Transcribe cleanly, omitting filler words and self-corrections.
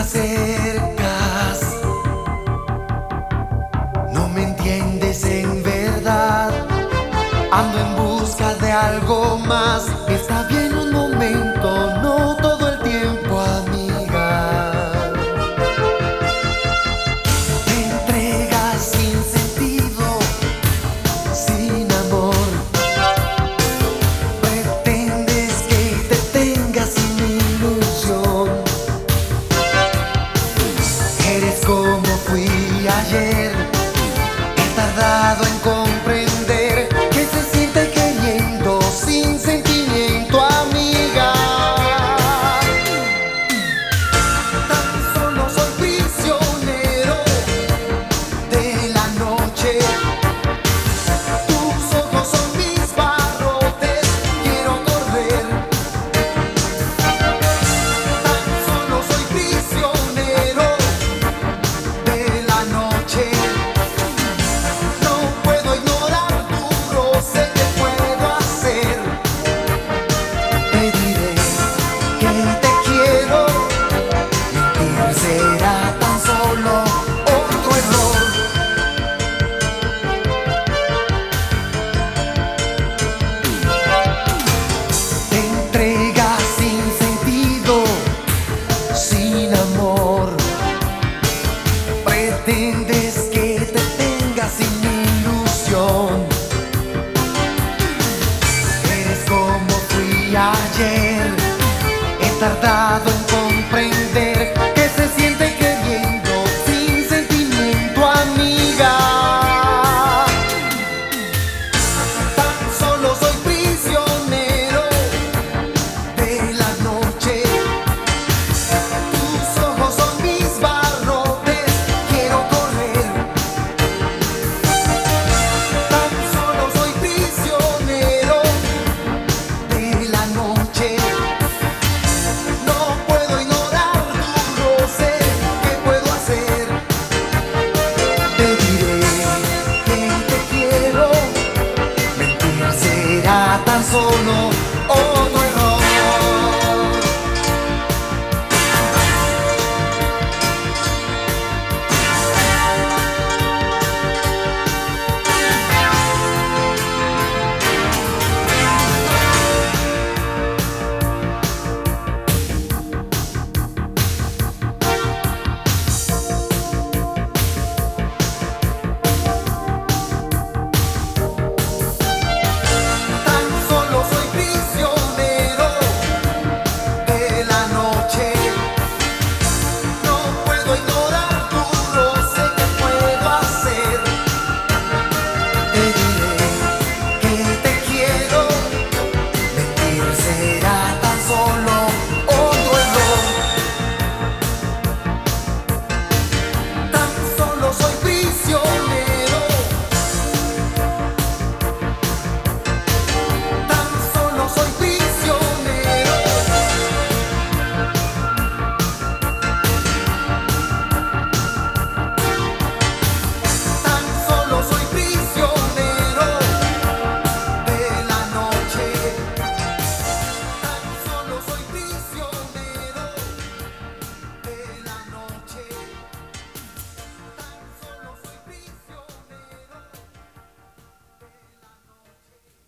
acercas, no me entiendes en verdad. Ando en busca de algo más. Está bien un momento, no todo el tiempo, amiga. Te entregas sin sentido, sin amor. Pretendes que te tenga sin ilusión. Eres como fui ayer. He tardado en comprender que se siente queriendo sin sentimiento, amiga. Tan solo soy prisionero de la noche. Tus ojos son mis barrotes, quiero correr. Tan solo soy prisionero de la noche. No puedo ignorar tu roce, ¿qué puedo hacer? Te diré que te quiero, mentir será tan solo otro error. Te entregas sin sentido, sin amor. Pretendes que te tenga sin ilusión. Eres como fui ayer. He tardado